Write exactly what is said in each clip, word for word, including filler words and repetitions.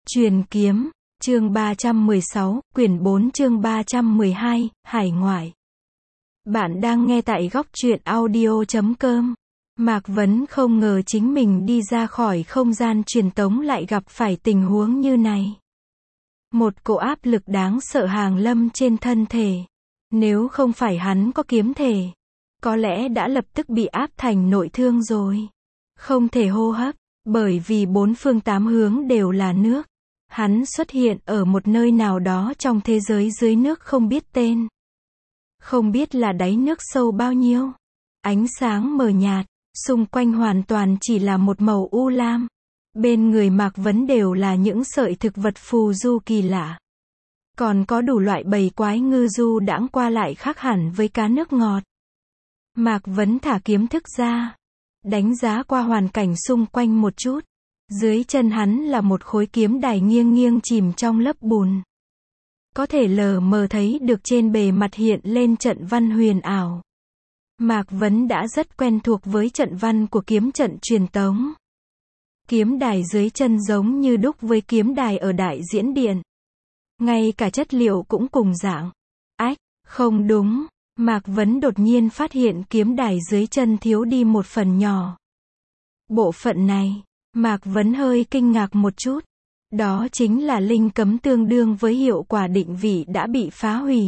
Truyền kiếm, chương ba trăm mười sáu, quyển bốn chương ba trăm mười hai, hải ngoại. Bạn đang nghe tại góc truyện audio chấm com. Mạc Vấn không ngờ chính mình đi ra khỏi không gian truyền tống lại gặp phải tình huống như này. Một cỗ áp lực đáng sợ hàng lâm trên thân thể. Nếu không phải hắn có kiếm thể, có lẽ đã lập tức bị áp thành nội thương rồi. Không thể hô hấp, bởi vì bốn phương tám hướng đều là nước. Hắn xuất hiện ở một nơi nào đó trong thế giới dưới nước không biết tên. Không biết là đáy nước sâu bao nhiêu. Ánh sáng mờ nhạt, xung quanh hoàn toàn chỉ là một màu u lam. Bên người Mạc Vấn đều là những sợi thực vật phù du kỳ lạ. Còn có đủ loại bầy quái ngư du đãng qua lại khác hẳn với cá nước ngọt. Mạc Vấn thả kiếm thức ra, đánh giá qua hoàn cảnh xung quanh một chút. Dưới chân hắn là một khối kiếm đài nghiêng nghiêng chìm trong lớp bùn. Có thể lờ mờ thấy được trên bề mặt hiện lên trận văn huyền ảo. Mạc Vấn đã rất quen thuộc với trận văn của kiếm trận truyền tống. Kiếm đài dưới chân giống như đúc với kiếm đài ở đại diễn điện. Ngay cả chất liệu cũng cùng dạng. Ách, không đúng, Mạc Vấn đột nhiên phát hiện kiếm đài dưới chân thiếu đi một phần nhỏ. Bộ phận này, Mạc Vấn hơi kinh ngạc một chút. Đó chính là linh cấm tương đương với hiệu quả định vị đã bị phá hủy.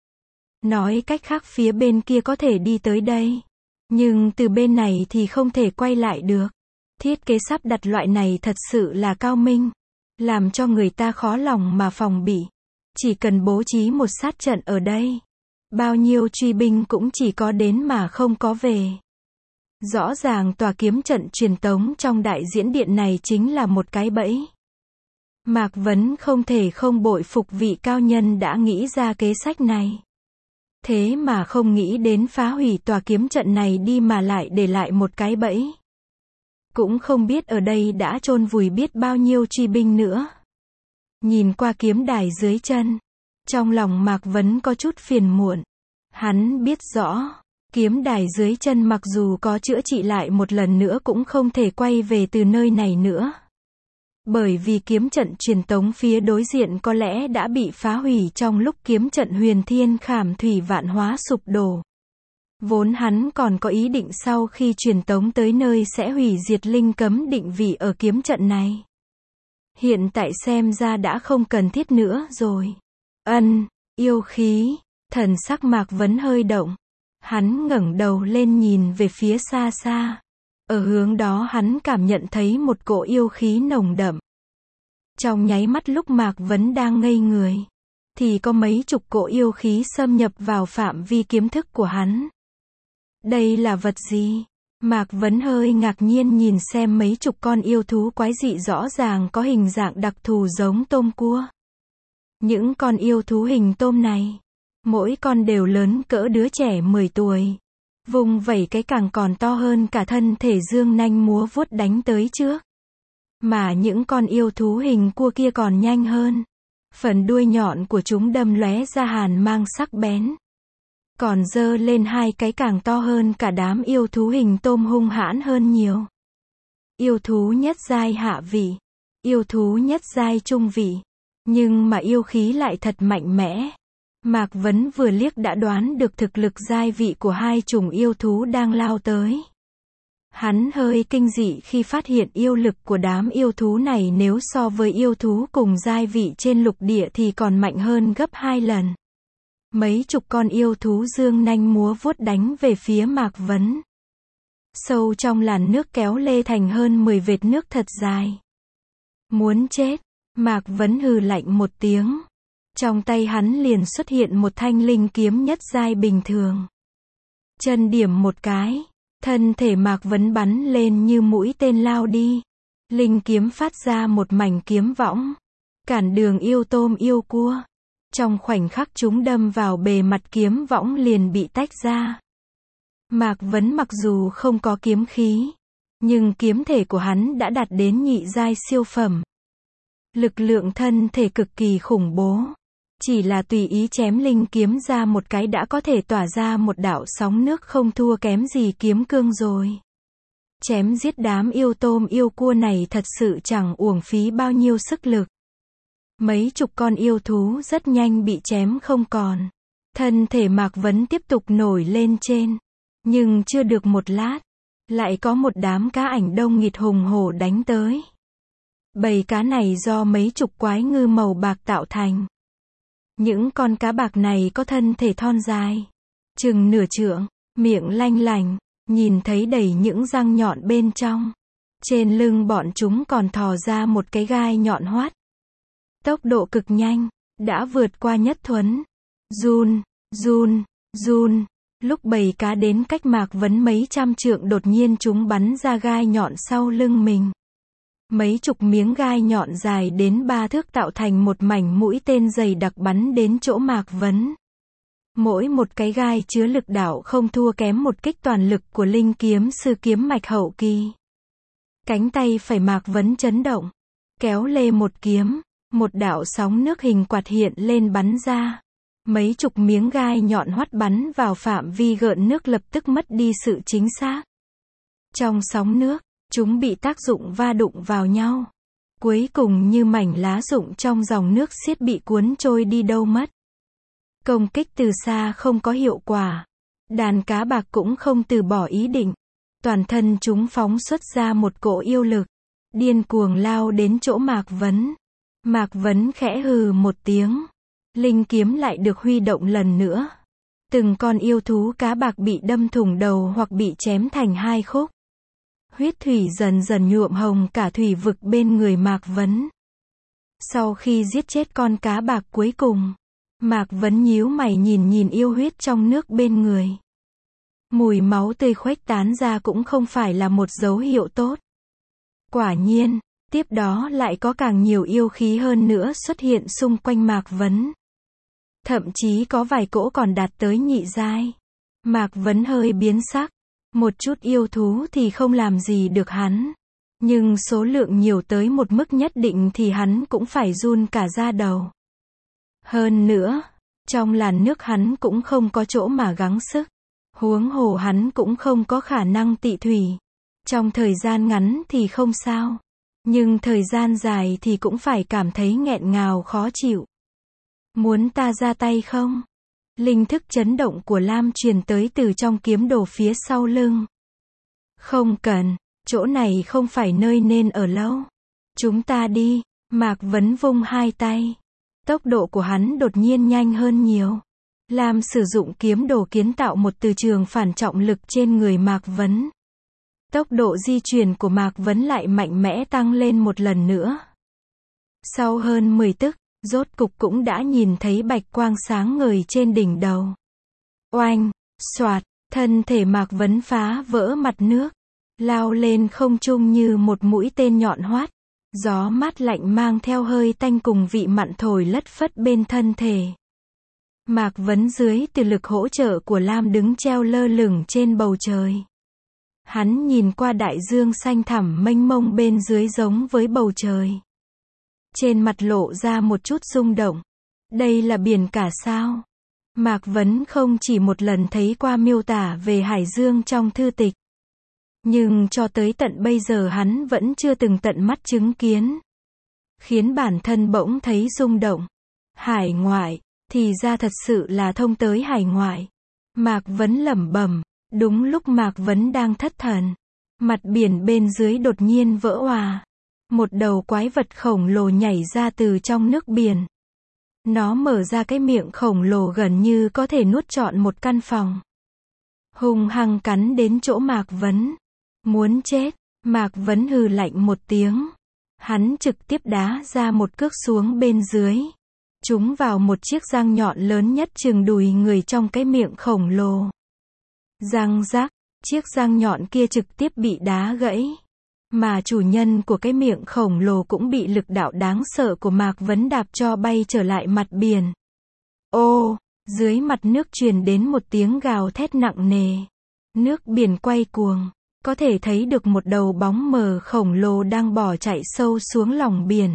Nói cách khác phía bên kia có thể đi tới đây. Nhưng từ bên này thì không thể quay lại được. Thiết kế sắp đặt loại này thật sự là cao minh. Làm cho người ta khó lòng mà phòng bị. Chỉ cần bố trí một sát trận ở đây. Bao nhiêu truy binh cũng chỉ có đến mà không có về. Rõ ràng tòa kiếm trận truyền tống trong đại diễn điện này chính là một cái bẫy. Mạc Vấn không thể không bội phục vị cao nhân đã nghĩ ra kế sách này. Thế mà không nghĩ đến phá hủy tòa kiếm trận này đi mà lại để lại một cái bẫy. Cũng không biết ở đây đã chôn vùi biết bao nhiêu truy binh nữa. Nhìn qua kiếm đài dưới chân, trong lòng Mạc Vấn có chút phiền muộn. Hắn biết rõ, kiếm đài dưới chân mặc dù có chữa trị lại một lần nữa cũng không thể quay về từ nơi này nữa. Bởi vì kiếm trận truyền tống phía đối diện có lẽ đã bị phá hủy trong lúc kiếm trận huyền thiên khảm thủy vạn hóa sụp đổ. Vốn hắn còn có ý định sau khi truyền tống tới nơi sẽ hủy diệt linh cấm định vị ở kiếm trận này. Hiện tại xem ra đã không cần thiết nữa rồi. Ân, yêu khí, thần sắc Mạc Vấn hơi động. Hắn ngẩng đầu lên nhìn về phía xa xa. Ở hướng đó hắn cảm nhận thấy một cỗ yêu khí nồng đậm. Trong nháy mắt lúc Mạc Vấn đang ngây người, thì có mấy chục cỗ yêu khí xâm nhập vào phạm vi kiếm thức của hắn. Đây là vật gì? Mạc Vấn hơi ngạc nhiên nhìn xem mấy chục con yêu thú quái dị rõ ràng có hình dạng đặc thù giống tôm cua. Những con yêu thú hình tôm này, mỗi con đều lớn cỡ đứa trẻ mười tuổi. Vùng vẩy cái càng còn to hơn cả thân thể dương nanh múa vuốt đánh tới trước. Mà những con yêu thú hình cua kia còn nhanh hơn. Phần đuôi nhọn của chúng đâm lóe ra hàn mang sắc bén. Còn giơ lên hai cái càng to hơn cả đám yêu thú hình tôm hung hãn hơn nhiều. Yêu thú nhất giai hạ vị. Yêu thú nhất giai trung vị. Nhưng mà yêu khí lại thật mạnh mẽ. Mạc Vấn vừa liếc đã đoán được thực lực giai vị của hai chủng yêu thú đang lao tới. Hắn hơi kinh dị khi phát hiện yêu lực của đám yêu thú này nếu so với yêu thú cùng giai vị trên lục địa thì còn mạnh hơn gấp hai lần. Mấy chục con yêu thú dương nanh múa vuốt đánh về phía Mạc Vấn. Sâu trong làn nước kéo lê thành hơn mười vệt nước thật dài. Muốn chết, Mạc Vấn hừ lạnh một tiếng. Trong tay hắn liền xuất hiện một thanh linh kiếm nhất giai bình thường. Chân điểm một cái, thân thể Mạc Vấn bắn lên như mũi tên lao đi. Linh kiếm phát ra một mảnh kiếm võng, cản đường yêu tôm yêu cua. Trong khoảnh khắc chúng đâm vào bề mặt kiếm võng liền bị tách ra. Mạc Vấn mặc dù không có kiếm khí, nhưng kiếm thể của hắn đã đạt đến nhị giai siêu phẩm. Lực lượng thân thể cực kỳ khủng bố. Chỉ là tùy ý chém linh kiếm ra một cái đã có thể tỏa ra một đạo sóng nước không thua kém gì kiếm cương rồi. Chém giết đám yêu tôm yêu cua này thật sự chẳng uổng phí bao nhiêu sức lực. Mấy chục con yêu thú rất nhanh bị chém không còn. Thân thể Mạc Vấn tiếp tục nổi lên trên. Nhưng chưa được một lát, lại có một đám cá ảnh đông nghịt hùng hổ đánh tới. Bầy cá này do mấy chục quái ngư màu bạc tạo thành. Những con cá bạc này có thân thể thon dài, chừng nửa trượng, miệng lanh lảnh, nhìn thấy đầy những răng nhọn bên trong. Trên lưng bọn chúng còn thò ra một cái gai nhọn hoắt. Tốc độ cực nhanh, đã vượt qua Nhất Thuấn. Run, run, run. Lúc bầy cá đến cách Mạc Vấn mấy trăm trượng đột nhiên chúng bắn ra gai nhọn sau lưng mình. Mấy chục miếng gai nhọn dài đến ba thước tạo thành một mảnh mũi tên dày đặc bắn đến chỗ Mạc Vấn. Mỗi một cái gai chứa lực đạo không thua kém một kích toàn lực của linh kiếm sư kiếm mạch hậu kỳ. Cánh tay phải Mạc Vấn chấn động, kéo lê một kiếm, một đạo sóng nước hình quạt hiện lên bắn ra. Mấy chục miếng gai nhọn hoắt bắn vào phạm vi gợn nước lập tức mất đi sự chính xác. Trong sóng nước, chúng bị tác dụng va đụng vào nhau. Cuối cùng như mảnh lá rụng trong dòng nước xiết bị cuốn trôi đi đâu mất. Công kích từ xa không có hiệu quả. Đàn cá bạc cũng không từ bỏ ý định. Toàn thân chúng phóng xuất ra một cỗ yêu lực. Điên cuồng lao đến chỗ Mạc Vấn. Mạc Vấn khẽ hừ một tiếng. Linh kiếm lại được huy động lần nữa. Từng con yêu thú cá bạc bị đâm thủng đầu hoặc bị chém thành hai khúc. Huyết thủy dần dần nhuộm hồng cả thủy vực bên người Mạc Vấn. Sau khi giết chết con cá bạc cuối cùng, Mạc Vấn nhíu mày nhìn nhìn yêu huyết trong nước bên người. Mùi máu tươi khuếch tán ra cũng không phải là một dấu hiệu tốt. Quả nhiên, tiếp đó lại có càng nhiều yêu khí hơn nữa xuất hiện xung quanh Mạc Vấn. Thậm chí có vài cỗ còn đạt tới nhị giai. Mạc Vấn hơi biến sắc. Một chút yêu thú thì không làm gì được hắn. Nhưng số lượng nhiều tới một mức nhất định thì hắn cũng phải run cả da đầu. Hơn nữa, trong làn nước hắn cũng không có chỗ mà gắng sức. Huống hồ hắn cũng không có khả năng tị thủy. Trong thời gian ngắn thì không sao. Nhưng thời gian dài thì cũng phải cảm thấy nghẹn ngào khó chịu. Muốn ta ra tay không? Linh thức chấn động của Lam truyền tới từ trong kiếm đồ phía sau lưng. Không cần, chỗ này không phải nơi nên ở lâu. Chúng ta đi. Mạc Vấn vung hai tay. Tốc độ của hắn đột nhiên nhanh hơn nhiều. Lam sử dụng kiếm đồ kiến tạo một từ trường phản trọng lực trên người Mạc Vấn. Tốc độ di chuyển của Mạc Vấn lại mạnh mẽ tăng lên một lần nữa. Sau hơn mười tức, rốt cục cũng đã nhìn thấy bạch quang sáng ngời trên đỉnh đầu. Oanh, xoạt, thân thể Mạc Vấn phá vỡ mặt nước, lao lên không trung như một mũi tên nhọn hoắt. Gió mát lạnh mang theo hơi tanh cùng vị mặn thổi lất phất bên thân thể. Mạc Vấn dưới từ lực hỗ trợ của Lam đứng treo lơ lửng trên bầu trời. Hắn nhìn qua đại dương xanh thẳm mênh mông bên dưới giống với bầu trời. Trên mặt lộ ra một chút rung động. Đây là biển cả sao? Mạc Vấn không chỉ một lần thấy qua miêu tả về hải dương trong thư tịch. Nhưng cho tới tận bây giờ hắn vẫn chưa từng tận mắt chứng kiến. Khiến bản thân bỗng thấy rung động. Hải ngoại, thì ra thật sự là thông tới hải ngoại. Mạc Vấn lẩm bẩm. Đúng lúc Mạc Vấn đang thất thần, mặt biển bên dưới đột nhiên vỡ òa. Một đầu quái vật khổng lồ nhảy ra từ trong nước biển. Nó mở ra cái miệng khổng lồ gần như có thể nuốt trọn một căn phòng. Hung hăng cắn đến chỗ Mạc Vấn. Muốn chết, Mạc Vấn hừ lạnh một tiếng. Hắn trực tiếp đá ra một cước xuống bên dưới. Trúng vào một chiếc răng nhọn lớn nhất chừng đùi người trong cái miệng khổng lồ. Răng rác, chiếc răng nhọn kia trực tiếp bị đá gãy. Mà chủ nhân của cái miệng khổng lồ cũng bị lực đạo đáng sợ của Mạc Vấn đạp cho bay trở lại mặt biển. Ô, dưới mặt nước truyền đến một tiếng gào thét nặng nề. Nước biển quay cuồng, có thể thấy được một đầu bóng mờ khổng lồ đang bỏ chạy sâu xuống lòng biển.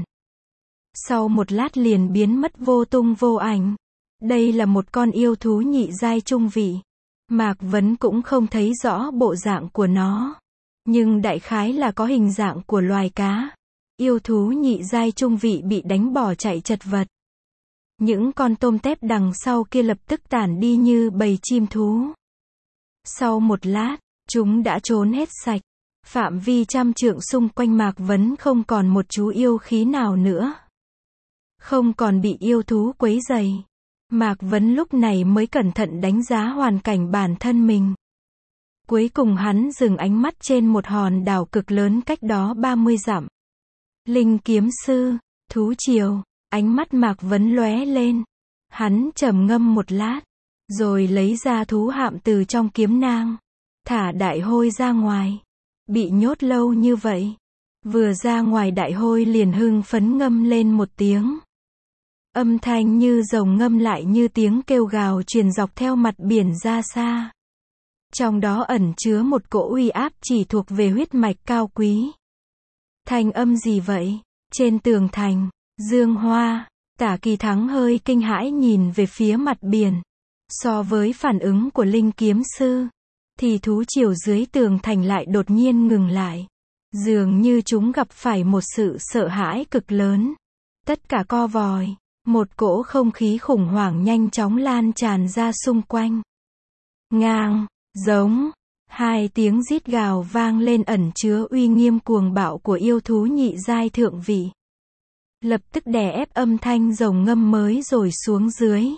Sau một lát liền biến mất vô tung vô ảnh. Đây là một con yêu thú nhị giai trung vị. Mạc Vấn cũng không thấy rõ bộ dạng của nó. Nhưng đại khái là có hình dạng của loài cá. Yêu thú nhị giai trung vị bị đánh bỏ chạy chật vật. Những con tôm tép đằng sau kia lập tức tản đi như bầy chim thú. Sau một lát, chúng đã trốn hết sạch. Phạm vi trăm trượng xung quanh Mạc Vấn không còn một chú yêu khí nào nữa. Không còn bị yêu thú quấy rầy. Mạc Vấn lúc này mới cẩn thận đánh giá hoàn cảnh bản thân mình. Cuối cùng hắn dừng ánh mắt trên một hòn đảo cực lớn cách đó ba mươi dặm. Linh kiếm sư, thú triều, ánh mắt Mạc Vấn lóe lên. Hắn trầm ngâm một lát, rồi lấy ra thú hạm từ trong kiếm nang, thả đại hôi ra ngoài. Bị nhốt lâu như vậy, vừa ra ngoài đại hôi liền hưng phấn ngâm lên một tiếng. Âm thanh như rồng ngâm lại như tiếng kêu gào truyền dọc theo mặt biển ra xa. Trong đó ẩn chứa một cỗ uy áp chỉ thuộc về huyết mạch cao quý. Thanh âm gì vậy? Trên tường thành, Dương Hoa, Tả Kỳ Thắng hơi kinh hãi nhìn về phía mặt biển. So với phản ứng của Linh kiếm sư, thì thú triều dưới tường thành lại đột nhiên ngừng lại. Dường như chúng gặp phải một sự sợ hãi cực lớn. Tất cả co vòi, một cỗ không khí khủng hoảng nhanh chóng lan tràn ra xung quanh. Ngang, giống, hai tiếng rít gào vang lên ẩn chứa uy nghiêm cuồng bạo của yêu thú nhị giai thượng vị. Lập tức đè ép âm thanh rồng ngâm mới rồi xuống dưới.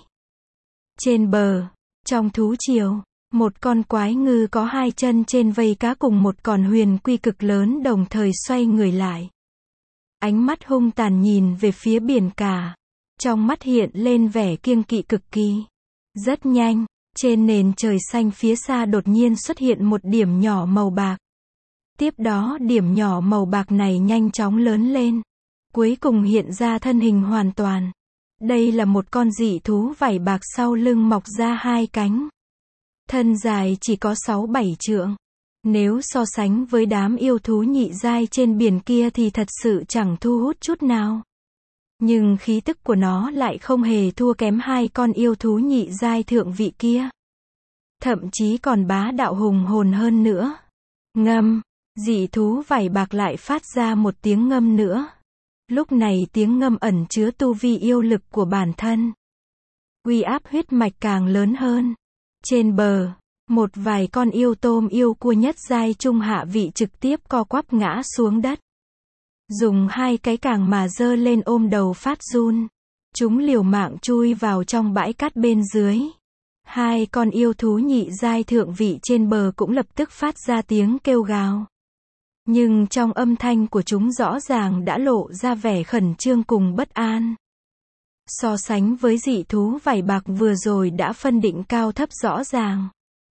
Trên bờ, trong thú triều, một con quái ngư có hai chân trên vây cá cùng một con huyền quy cực lớn đồng thời xoay người lại. Ánh mắt hung tàn nhìn về phía biển cả. Trong mắt hiện lên vẻ kiêng kỵ cực kỳ. Rất nhanh, trên nền trời xanh phía xa đột nhiên xuất hiện một điểm nhỏ màu bạc. Tiếp đó điểm nhỏ màu bạc này nhanh chóng lớn lên. Cuối cùng hiện ra thân hình hoàn toàn. Đây là một con dị thú vảy bạc sau lưng mọc ra hai cánh. Thân dài chỉ có sáu bảy trượng. Nếu so sánh với đám yêu thú nhị giai trên biển kia thì thật sự chẳng thu hút chút nào. Nhưng khí tức của nó lại không hề thua kém hai con yêu thú nhị giai thượng vị kia. Thậm chí còn bá đạo hùng hồn hơn nữa. Ngâm, dị thú vảy bạc lại phát ra một tiếng ngâm nữa. Lúc này tiếng ngâm ẩn chứa tu vi yêu lực của bản thân. Uy áp huyết mạch càng lớn hơn. Trên bờ, một vài con yêu tôm yêu cua nhất giai trung hạ vị trực tiếp co quắp ngã xuống đất. Dùng hai cái càng mà giơ lên ôm đầu phát run. Chúng liều mạng chui vào trong bãi cát bên dưới. Hai con yêu thú nhị giai thượng vị trên bờ cũng lập tức phát ra tiếng kêu gào. Nhưng trong âm thanh của chúng rõ ràng đã lộ ra vẻ khẩn trương cùng bất an. So sánh với dị thú vảy bạc vừa rồi đã phân định cao thấp rõ ràng.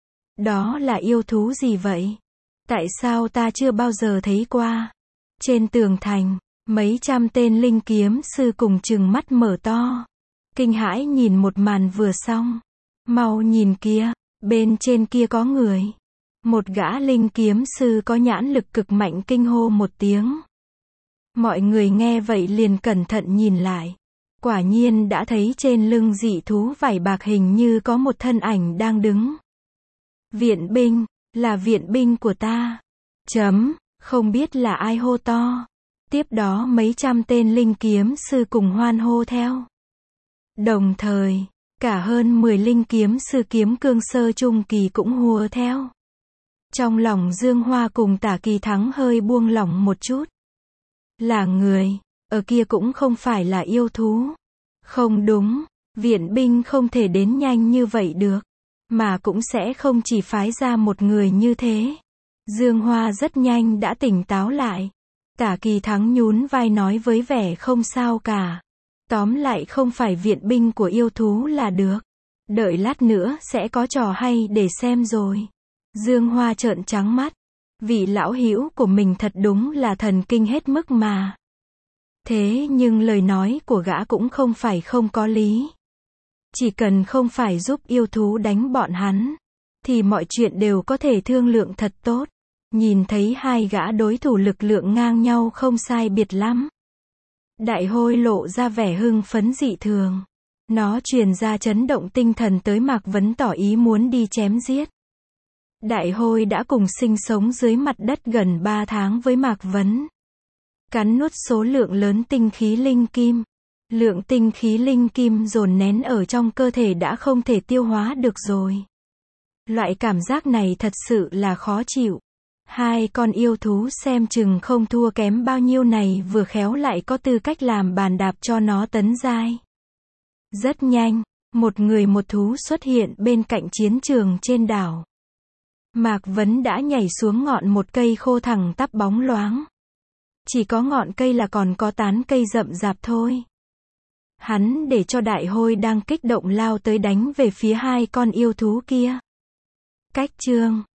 Đó là yêu thú gì vậy? Tại sao ta chưa bao giờ thấy qua? Trên tường thành, mấy trăm tên linh kiếm sư cùng trừng mắt mở to. Kinh hãi nhìn một màn vừa xong. Mau nhìn kia, bên trên kia có người. Một gã linh kiếm sư có nhãn lực cực mạnh kinh hô một tiếng. Mọi người nghe vậy liền cẩn thận nhìn lại. Quả nhiên đã thấy trên lưng dị thú vảy bạc hình như có một thân ảnh đang đứng. Viện binh, là viện binh của ta. Chấm, không biết là ai hô to. Tiếp đó mấy trăm tên linh kiếm sư cùng hoan hô theo. Đồng thời, cả hơn mười linh kiếm sư kiếm cương sơ trung kỳ cũng hùa theo. Trong lòng Dương Hoa cùng Tả Kỳ Thắng hơi buông lỏng một chút. Là người, ở kia cũng không phải là yêu thú. Không đúng, viện binh không thể đến nhanh như vậy được. Mà cũng sẽ không chỉ phái ra một người như thế. Dương Hoa rất nhanh đã tỉnh táo lại. Tả Kỳ Thắng nhún vai nói với vẻ không sao cả. Tóm lại không phải viện binh của yêu thú là được. Đợi lát nữa sẽ có trò hay để xem rồi. Dương Hoa trợn trắng mắt. Vị lão hữu của mình thật đúng là thần kinh hết mức mà. Thế nhưng lời nói của gã cũng không phải không có lý. Chỉ cần không phải giúp yêu thú đánh bọn hắn, thì mọi chuyện đều có thể thương lượng thật tốt. Nhìn thấy hai gã đối thủ lực lượng ngang nhau không sai biệt lắm. Đại hôi lộ ra vẻ hưng phấn dị thường. Nó truyền ra chấn động tinh thần tới Mạc Vấn tỏ ý muốn đi chém giết. Đại hôi đã cùng sinh sống dưới mặt đất gần ba tháng với Mạc Vấn. cắn nuốt số lượng lớn tinh khí linh kim. Lượng tinh khí linh kim dồn nén ở trong cơ thể đã không thể tiêu hóa được rồi. Loại cảm giác này thật sự là khó chịu. Hai con yêu thú xem chừng không thua kém bao nhiêu này vừa khéo lại có tư cách làm bàn đạp cho nó tấn giai. Rất nhanh, một người một thú xuất hiện bên cạnh chiến trường trên đảo. Mạc Vấn đã nhảy xuống ngọn một cây khô thẳng tắp bóng loáng. Chỉ có ngọn cây là còn có tán cây rậm rạp thôi. Hắn để cho đại hôi đang kích động lao tới đánh về phía hai con yêu thú kia. Cách chương